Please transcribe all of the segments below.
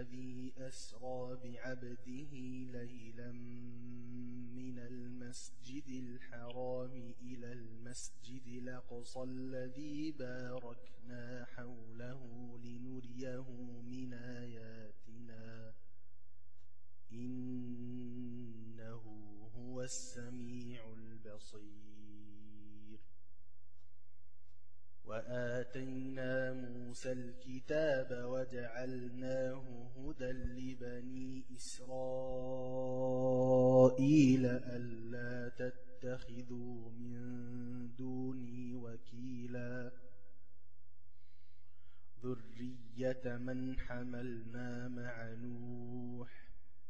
الذي أسرى بعبده ليلا من المسجد الحرام إلى المسجد الأقصى الذي باركنا حوله لنريه من آياتنا إنه هو السميع البصير. وآتينا موسى الكتاب وجعلناه هدى لبني إسرائيل ألا تتخذوا من دوني وكيلا ذرية من حملنا مع نوح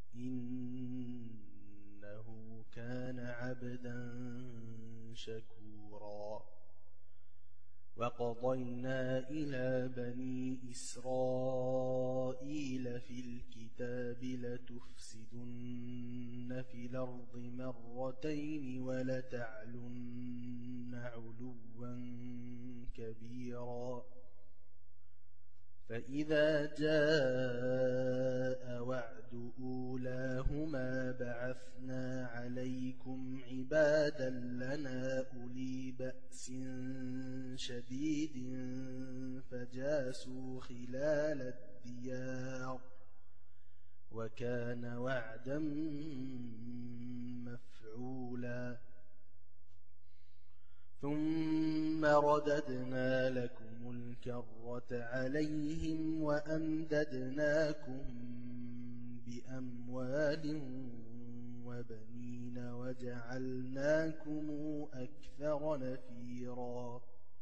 إنه كان عبدا شكورا. وقضينا إلى بني إسرائيل في الكتاب لتفسدن في الأرض مرتين ولتعلن علوا كبيرا. فإذا جاء وعد أولاهما بعثنا عليكم عبادا لنا أولي بأس شديد فجاسوا خلال الديار وكان وعدا مفعولا. ثم رددنا لكم الكرة عليهم وأمددناكم بأموال وبنين وجعلناكم أكثر نفيرا.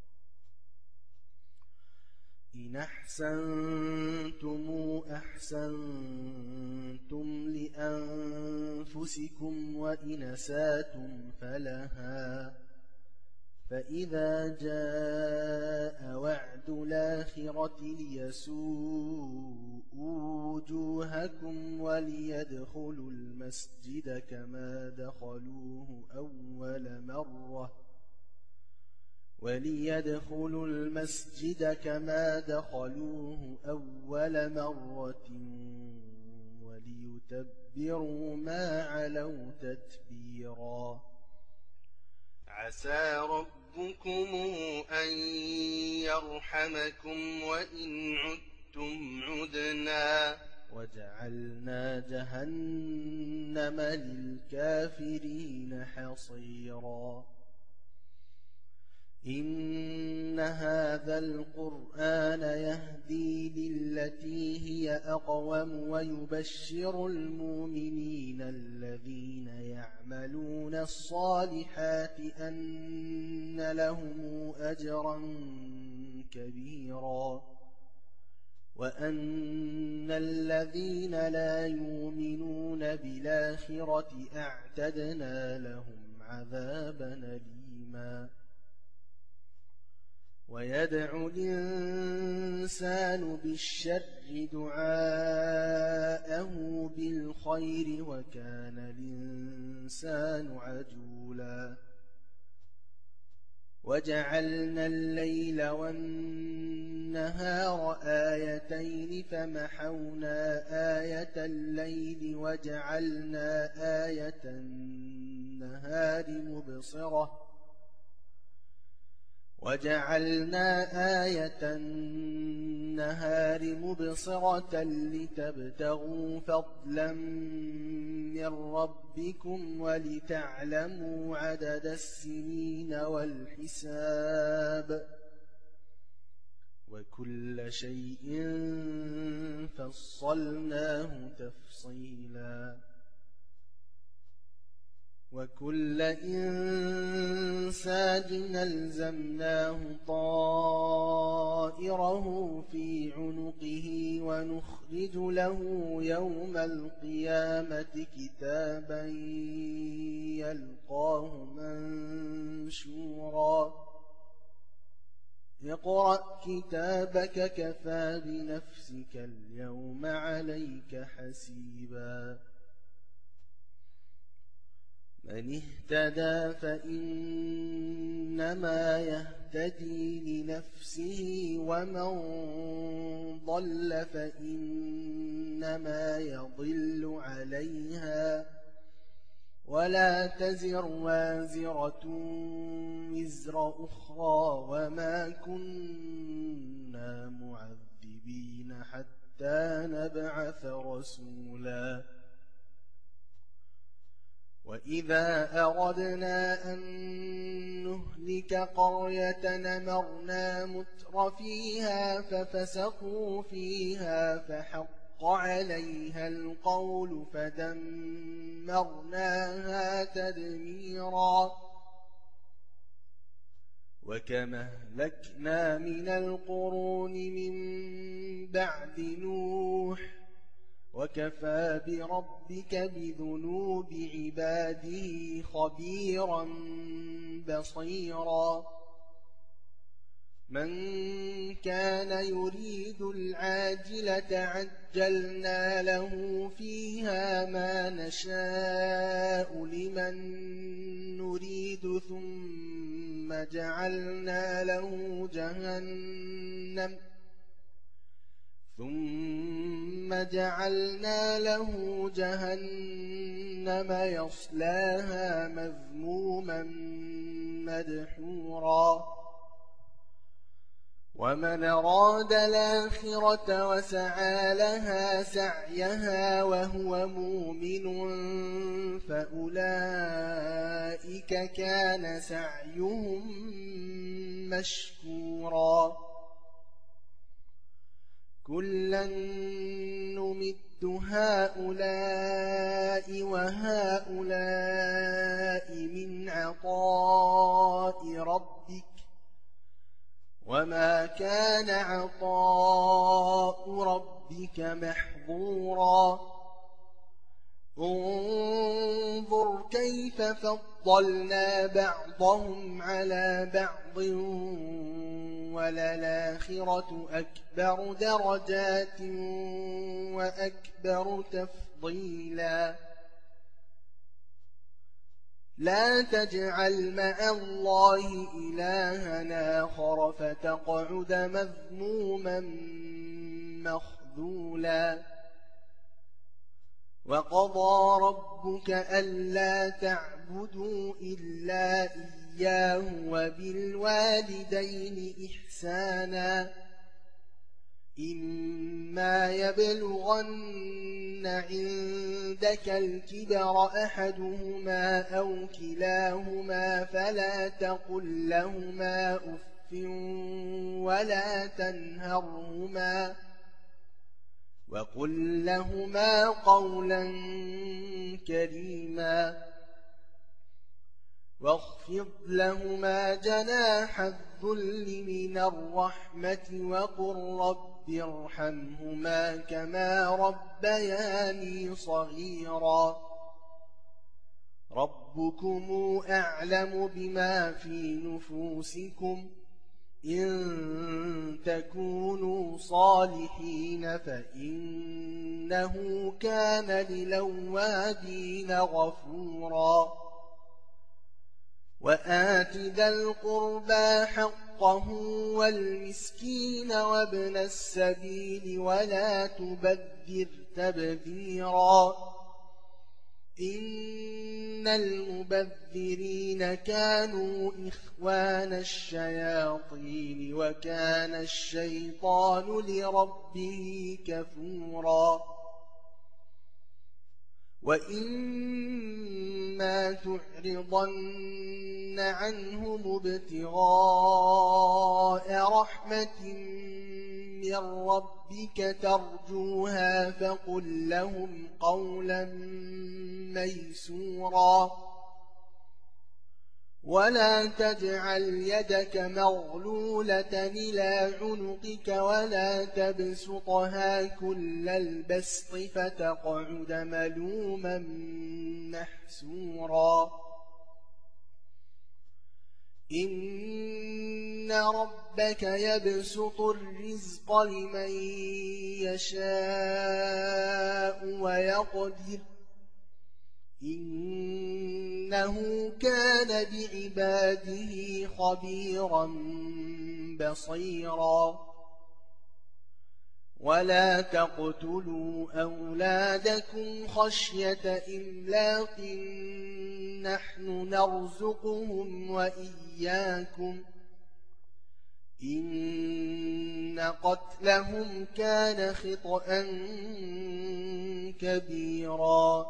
إن أحسنتم أحسنتم لأنفسكم وإن أسأتم فلها. فإذا جاء وعد الآخرة ليسوءوا وجوهكم وليدخلوا المسجد كما دخلوه أول مرة وليتبروا ما علوا تتبيرا. عسى ربكم أن يرحمكم وإن عدتم عدنا وجعلنا جهنم للكافرين حصيرا. إن هذا القرآن يهدي للتي هي أقوم ويبشر المؤمنين الذين يعملون الصالحات أن لهم أجرا كبيرا وأن الذين لا يؤمنون بالآخرة أعتدنا لهم عذابا أليما. ويدعو الإنسان بالشر دعاءه بالخير وكان الإنسان عجولا. وجعلنا الليل والنهار آيتين فمحونا آية الليل وجعلنا آية النهار مبصرة لتبتغوا فضلا من ربكم ولتعلموا عدد السنين والحساب وكل شيء فصلناه تفصيلا. وكل إنسان ألزمناه طائره في عنقه ونخرج له يوم القيامة كتابا يلقاه منشورا. اقرأ كتابك كفى بنفسك اليوم عليك حسيبا. من اهتدى فإنما يهتدي لنفسه ومن ضل فإنما يضل عليها ولا تزر وازرة وزر أخرى وما كنا معذبين حتى نبعث رسولا وإذا أردنا أن نهلك قرية نمرنا متر فيها ففسقوا فيها فحق عليها القول فدمرناها تدميرا وكما أهلكنا من القرون من بعد نوح وكفى بربك بذنوب عباده خبيرا بصيرا من كان يريد العاجلة عجلنا له فيها ما نشاء لمن نريد ثم جعلنا له جهنم يصلاها مذموما مدحورا ومن أراد الآخرة وسعى لها سعيها وهو مؤمن فأولئك كان سعيهم مشكورا كلا نمد هؤلاء وهؤلاء من عطاء ربك وما كان عطاء ربك محظورا انظر كيف فضلنا بعضهم على بعض وللآخرة أكبر درجات وأكبر تفضيلا لا تجعل مع الله إلها آخر فتقعد مذموما مخذولا وقضى ربك ألا تعبدوا إلا إياه وبالوالدين إحسانا إما يبلغن عندك الكبر أحدهما أو كلاهما فلا تقل لهما أف ولا تنهرهما وقل لهما قولا كريما واخفض لهما جناح الذل من الرحمة وقل رب ارحمهما كما ربياني صغيرا ربكم أعلم بما في نفوسكم إن تكونوا صالحين فإنه كان للأوابين غفورا وآت ذا القربى حقه والمسكين وابن السبيل ولا تبذر تبذيرا إن المبذرين كانوا إخوان الشياطين وكان الشيطان لربه كفورا وإما تعرضن عنهم ابتغاء رحمة من ربك ترجوها فقل لهم قولا ميسورا ولا تجعل يدك مغلولة إلى عنقك ولا تبسطها كل البسط فتقعد ملوما محسورا إن ربك يبسط الرزق لمن يشاء ويقدر إنه كان بعباده خبيرا بصيرا ولا تقتلوا أولادكم خشية إملاق نحن نرزقهم وإياكم إن قتلهم كان خطأ كبيرا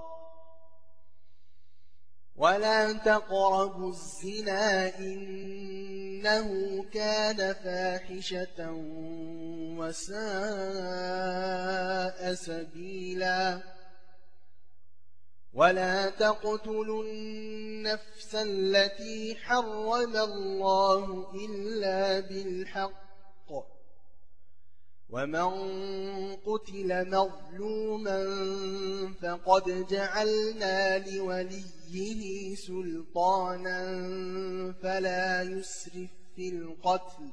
ولا تقربوا الزنا إنه كان فاحشة وساء سبيلا ولا تقتلوا النفس التي حرم الله إلا بالحق ومن قتل مظلوما فقد جعلنا لوليه سلطانا فلا يسرف في القتل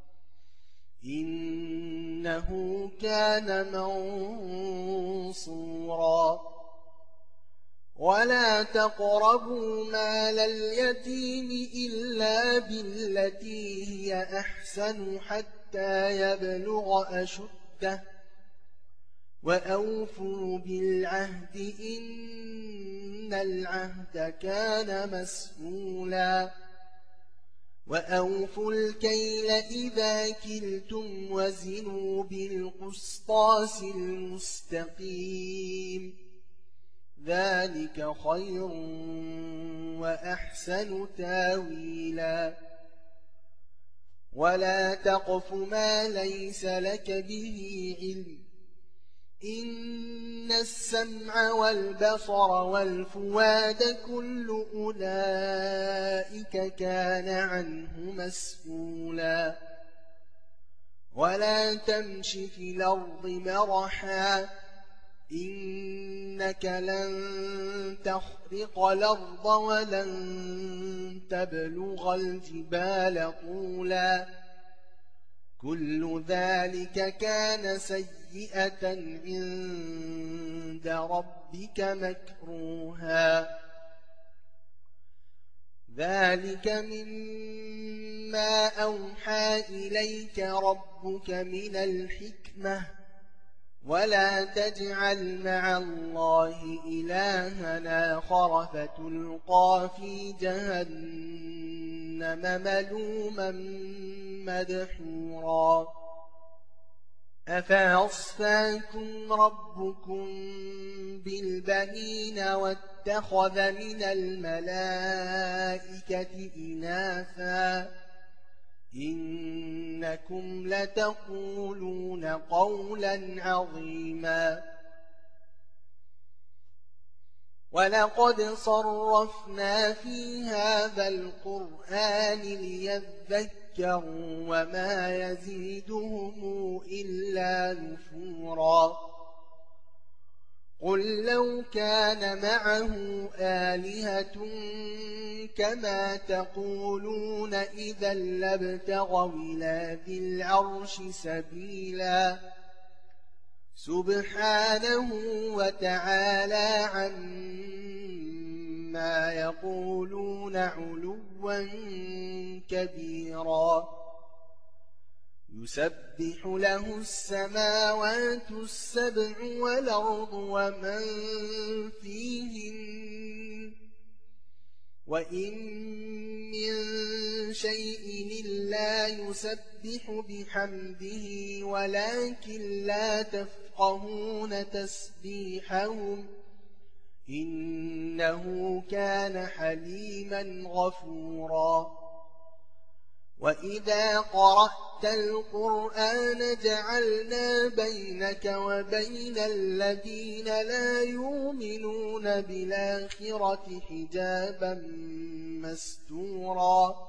إنه كان منصورا ولا تقربوا مال اليتيم إلا بالتي هي أحسن حتى يبلغ أشده وأوفوا بالعهد إن العهد كان مسؤولا وأوفوا الكيل إذا كلتم وزنوا بالقسطاس المستقيم ذلك خير وأحسن تاويلا ولا تقف ما ليس لك به علم إن السمع والبصر والفؤاد كل أولئك كان عنه مسؤولا ولا تمش في الأرض مرحا إنك لن تخرق الأرض ولن تبلغ الجبال طولا كل ذلك كان سيئة عند ربك مكروها ذلك مما أوحى إليك ربك من الحكمة ولا تجعل مع الله إلها آخر فتلقى في جهنم ملوما مدحورا أفأصفاكم ربكم بالبنين واتخذ من الملائكة إناثا إنكم لتقولون قولا عظيما ولقد صرفنا في هذا القرآن ليذكروا وما يزيدهم إلا نفورا قل لو كان معه آلهة كما تقولون إذا لابتغوا إلى ذي العرش سبيلا سبحانه وتعالى عما يقولون علوا كبيرا يسبح له السماوات السبع والأرض ومن فيهن وإن من شيء إلا يسبح بحمده ولكن لا تفقهون تسبيحهم إنه كان حليما غفورا وإذا قرأت القرآن جعلنا بينك وبين الذين لا يؤمنون بالآخرة حجابا مستورا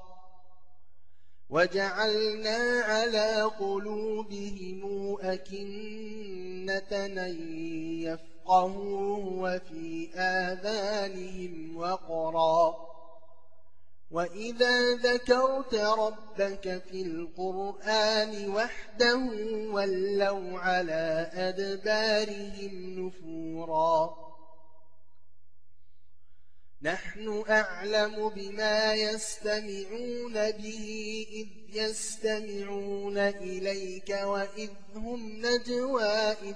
وجعلنا على قلوبهم أكنة أن يفقهوه وفي آذانهم وقرا وإذا ذكرت ربك في القرآن وحده ولوا على أدبارهم نفورا نحن أعلم بما يستمعون به إذ يستمعون إليك وإذ هم نجوى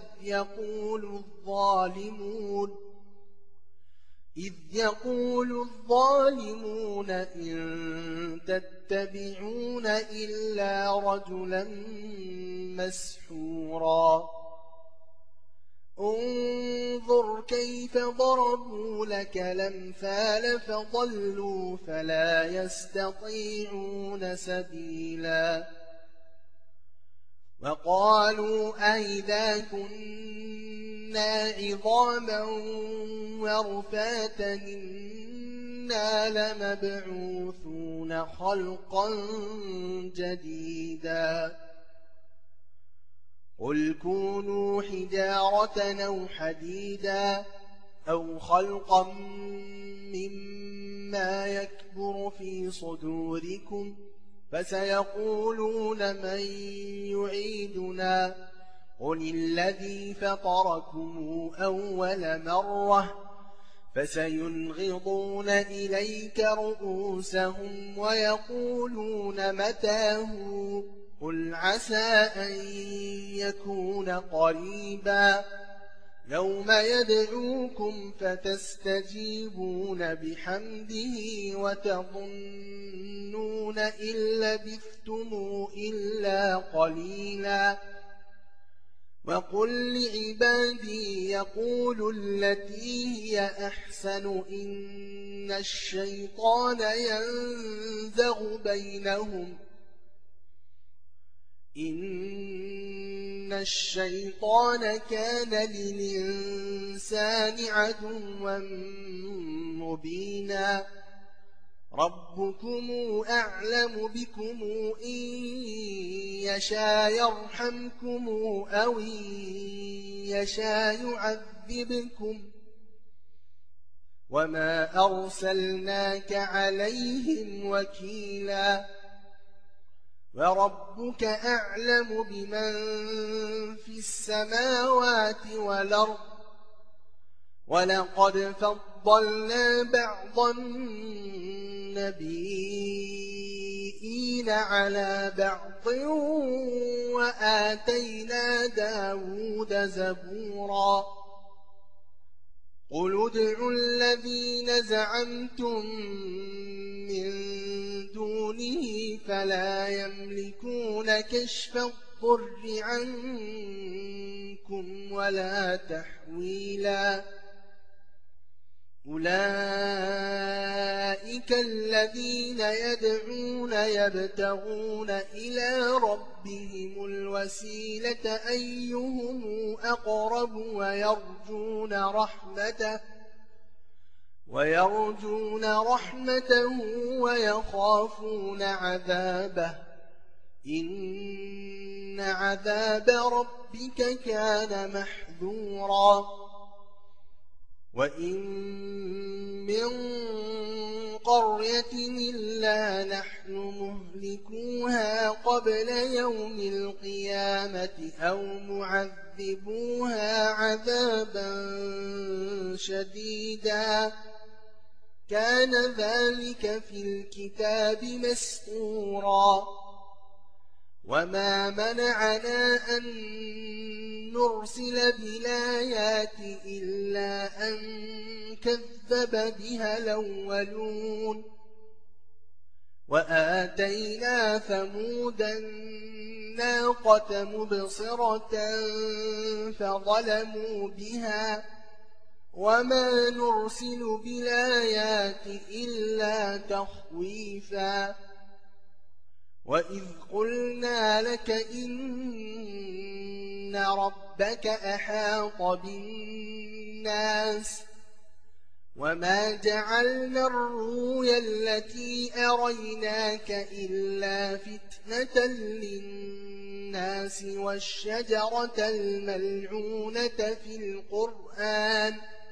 إذ يقول الظالمون إن تتبعون إلا رجلا مسحورا انظر كيف ضربوا لك الأمثال فضلوا فلا يستطيعون سبيلا وقالوا أئذا كنا عظاما ورفاتا إنا لمبعوثون خلقا جديدا قل كونوا حجارة أو حديدا أو خلقا مما يكبر في صدوركم فسيقولون من يعيدنا قل الذي فطركم أول مرة فسينغضون إليك رؤوسهم ويقولون متاه قل عسى أن يكون قريبا يوم يدعوكم فتستجيبون بحمده وتظنون إن لبثتم إلا قليلا وقل لعبادي يقولوا التي هي أحسن إن الشيطان ينزغ بينهم إن الشيطان كان للإنسان عدوا مبينا ربكم أعلم بكم إن يشاء يرحمكم أو إن يشاء يعذبكم وما أرسلناك عليهم وكيلا وربك أعلم بمن في السماوات والأرض ولقد فضلنا بعض النبيين على بعض وآتينا داود زبورا قل ادعوا الذين زعمتم من دونه فلا يملكون كشف الضر عنكم ولا تحويلا أولئك الذين يدعون يبتغون إلى ربهم الوسيلة أيهم أقرب ويرجون رحمته ويخافون عذابه إن عذاب ربك كان محذورا وإن من قرية إلا نحن مهلكوها قبل يوم القيامة أو معذبوها عذابا شديدا كان ذلك في الكتاب مسطورا وما منعنا أن نرسل بالآيات إلا أن كذب بها الأولون وآتينا ثمود الناقة مبصرة فظلموا بها وما نرسل بالآيات إلا تخويفا وإذ قلنا لك إن ربك أحاط بالناس وما جعلنا الرؤيا التي أريناك إلا فتنة للناس والشجرة الملعونة في القرآن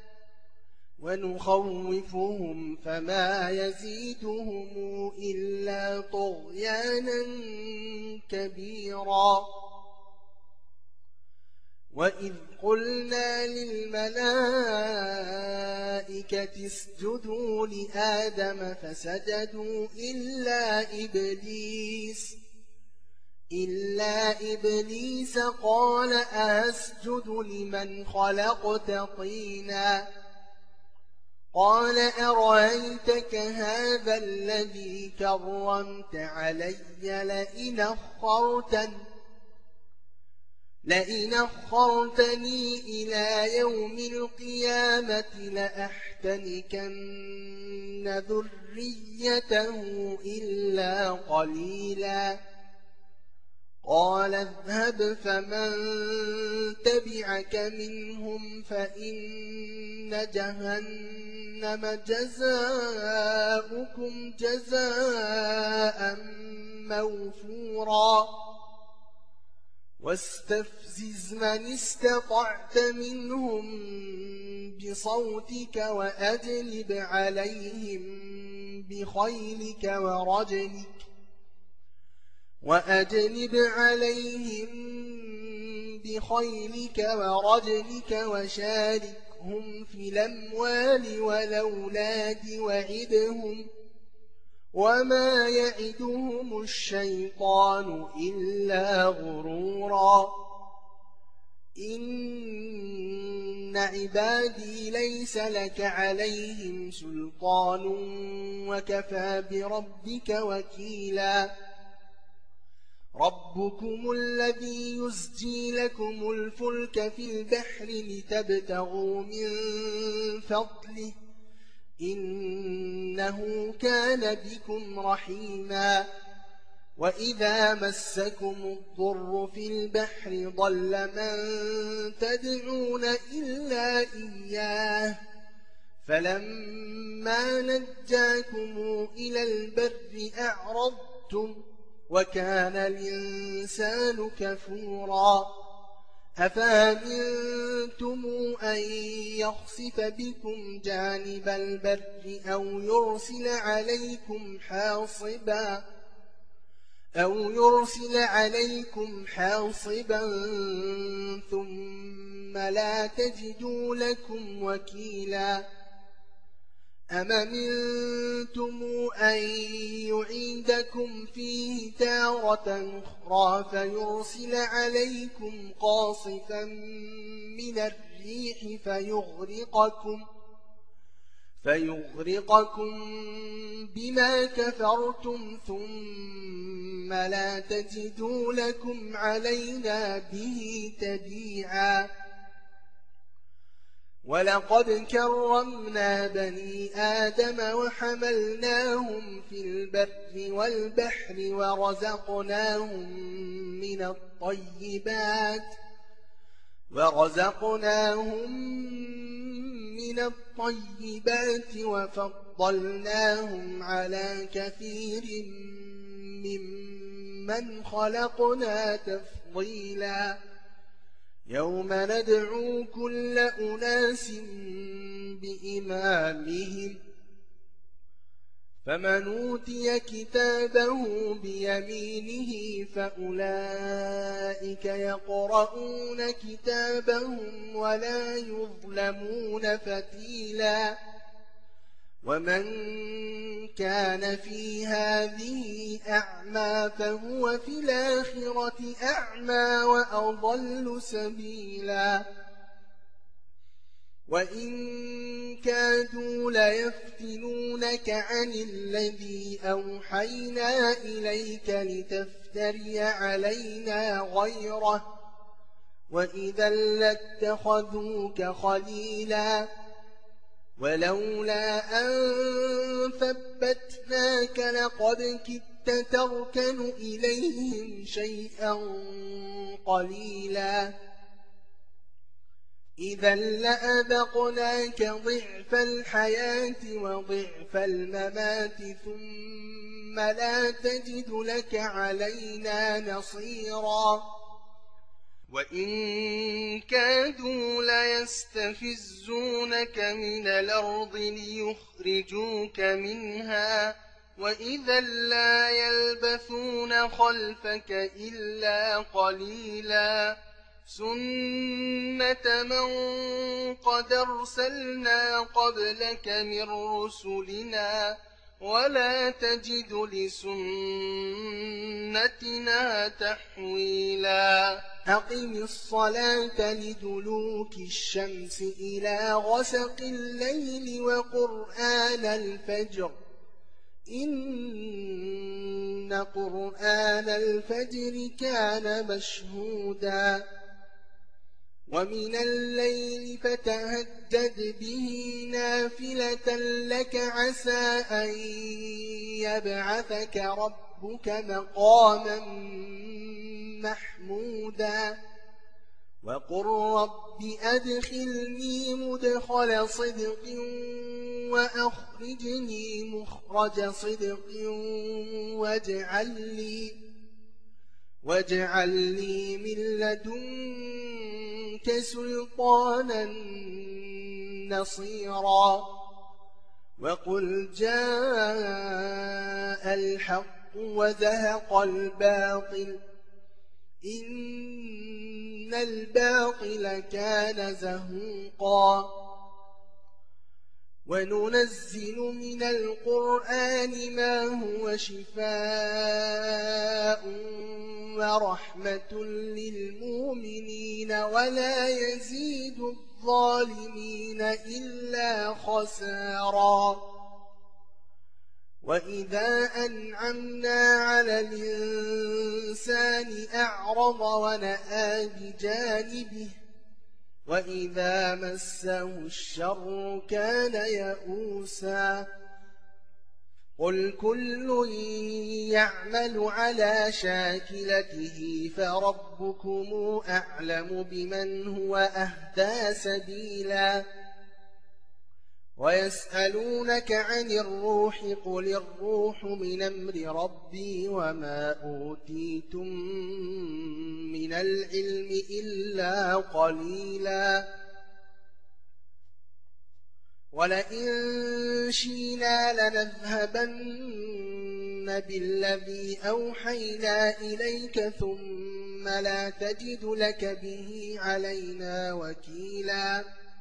ونخوفهم فما يزيدهم إلا طغيانا كبيرا وإذ قلنا للملائكة اسجدوا لآدم فسجدوا إلا إبليس قال أسجد لمن خلقت طينا قال أرأيتك هذا الذي كرمت علي لئن أخرتني إلى يوم القيامة لأحتنكن ذريته إلا قليلا قال اذهب فمن تبعك منهم فإن جهنم جزاؤكم جزاء موفورا واستفزز من استطعت منهم بصوتك وأجلب عليهم بخيلك ورجلك وشاركهم في الأموال والأولاد وعدهم وما يعدهم الشيطان إلا غرورا إن عبادي ليس لك عليهم سلطان وكفى بربك وكيلا ربكم الذي يزجي لكم الفلك في البحر لتبتغوا من فضله إنه كان بكم رحيما وإذا مسكم الضر في البحر ضل من تدعون إلا إياه فلما نجاكم إلى البر أعرضتم وكان الإنسان كفورا أفأمنتم أن يخسف بكم جانب البر أو يرسل عليكم حاصبا ثم لا تجدوا لكم وكيلا أم أمنتم أن يعيدكم فيه تارة أخرى فيرسل عليكم قاصفا من الريح فيغرقكم بما كفرتم ثم لا تجدوا لكم علينا به تبيعا ولقد كرمنا بني آدم وحملناهم في البر والبحر ورزقناهم من الطيبات وفضلناهم على كثير ممن خلقنا تفضيلا يوم ندعو كل أناس بإمامهم فمن أوتي كتابه بيمينه فأولئك يقرؤون كتابهم ولا يظلمون فتيلا ومن كان في هذه أعمى فهو في الآخرة أعمى وأضل سبيلا وإن كادوا ليفتنونك عن الذي أوحينا إليك لتفتري علينا غيره وإذا لاتخذوك خليلا ولولا أن ثبتناك لقد كدت تركن إليهم شيئا قليلا إذا لأذقناك ضعف الحياة وضعف الممات ثم لا تجد لك علينا نصيرا وإن كادوا ليستفزونك من الأرض ليخرجوك منها وإذا لا يلبثون خلفك إلا قليلا سنة من قد أرسلنا قبلك من رسلنا ولا تجد لسنتنا تحويلا أقم الصلاة لدلوك الشمس إلى غسق الليل وقرآن الفجر إن قرآن الفجر كان مشهودا ومن الليل فتهجد به نافلة لك عسى أن يبعثك ربك مقاما محمودا وقل رب أدخلني مدخل صدق وأخرجني مخرج صدق واجعل لي من لدنك سلطانا نصيرا وقل جاء الحق وزهق الباطل إن الباطل كان زهوقا وننزل من القرآن ما هو شفاء ورحمة للمؤمنين ولا يزيد الظالمين إلا خسارا وإذا أنعمنا على الإنسان أعرض ونأى بجانبه وإذا مسه الشر كان يئوسا قل كل يعمل على شاكلته فربكم أعلم بمن هو أهدى سبيلا ويسألونك عن الروح قل الروح من أمر ربي وما أوتيتم من العلم إلا قليلا ولئن شئنا لنذهبن بالذي أوحينا إليك ثم لا تجد لك به علينا وكيلا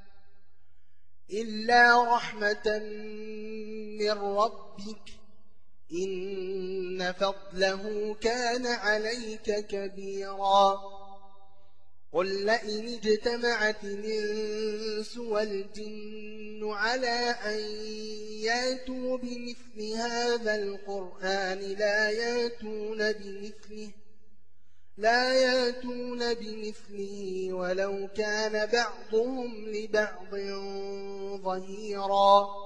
إلا رحمة من ربك إن فضله كان عليك كبيرا قل لئن اجتمعت الإنس والجن على أن ياتوا بمثل هذا القرآن لا ياتون بمثله ولو كان بعضهم لبعض ظهيرا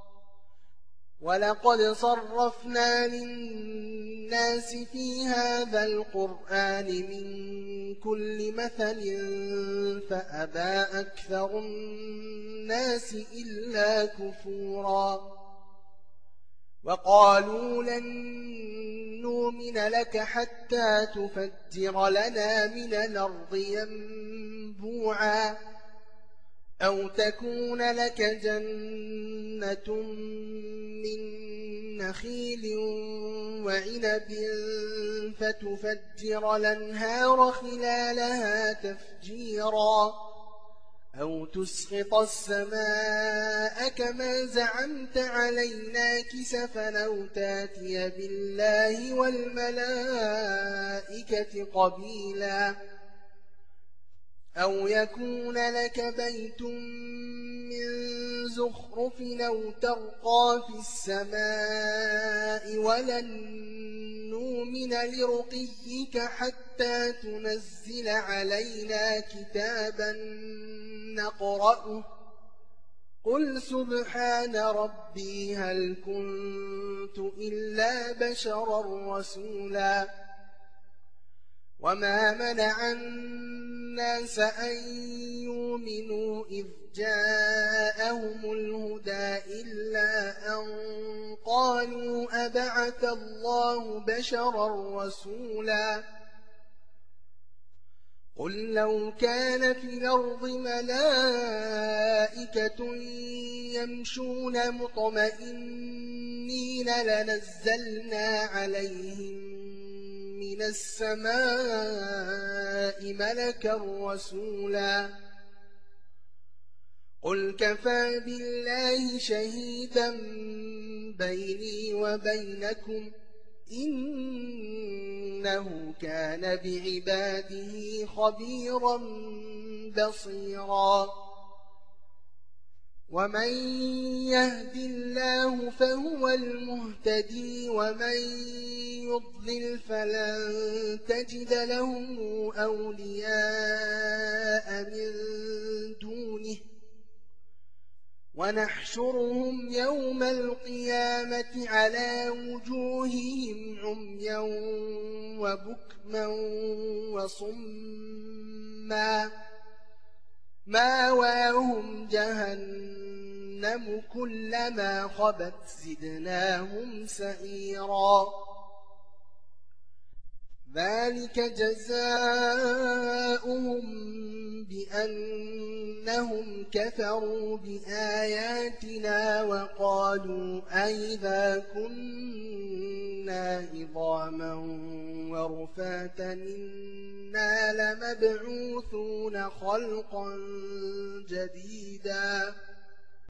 ولقد صرفنا للناس في هذا القرآن من كل مثل فأبى أكثر الناس إلا كفورا وقالوا لن نؤمن لك حتى تفجر لنا من الأرض ينبوعا أو تكون لك جنة من نخيل وعنب فتفجر الأنهار خلالها تفجيرا أو تسقط السماء كما زعمت علينا كسفا أو تاتي بالله والملائكة قبيلا أو يكون لك بيت من زخرف أو ترقى في السماء ولن نؤمن لرقيك حتى تنزل علينا كتابا نقرأه قل سبحان ربي هل كنت إلا بشرا رسولا وما منع الناس أن يؤمنوا إذ جاءهم الهدى إلا أن قالوا أبعث الله بشرا رسولا قل لو كان في الأرض ملائكة يمشون مطمئنين لنزلنا عليهم من من السماء ملكا رسولا قل كفى بالله شهيدا بيني وبينكم إنه كان بعباده خبيرا بصيرا ومن يهد الله فهو المهتدي ومن يضلل فلن تجد لهم أولياء من دونه ونحشرهم يوم القيامة على وجوههم عميا وبكما وصما ماواهم جهنم كلما خبت زدناهم سعيرا ذلك جزاؤهم بأنهم كفروا بآياتنا وقالوا أئذا كنا عظاما ورفاتا إنا لمبعوثون خلقا جديدا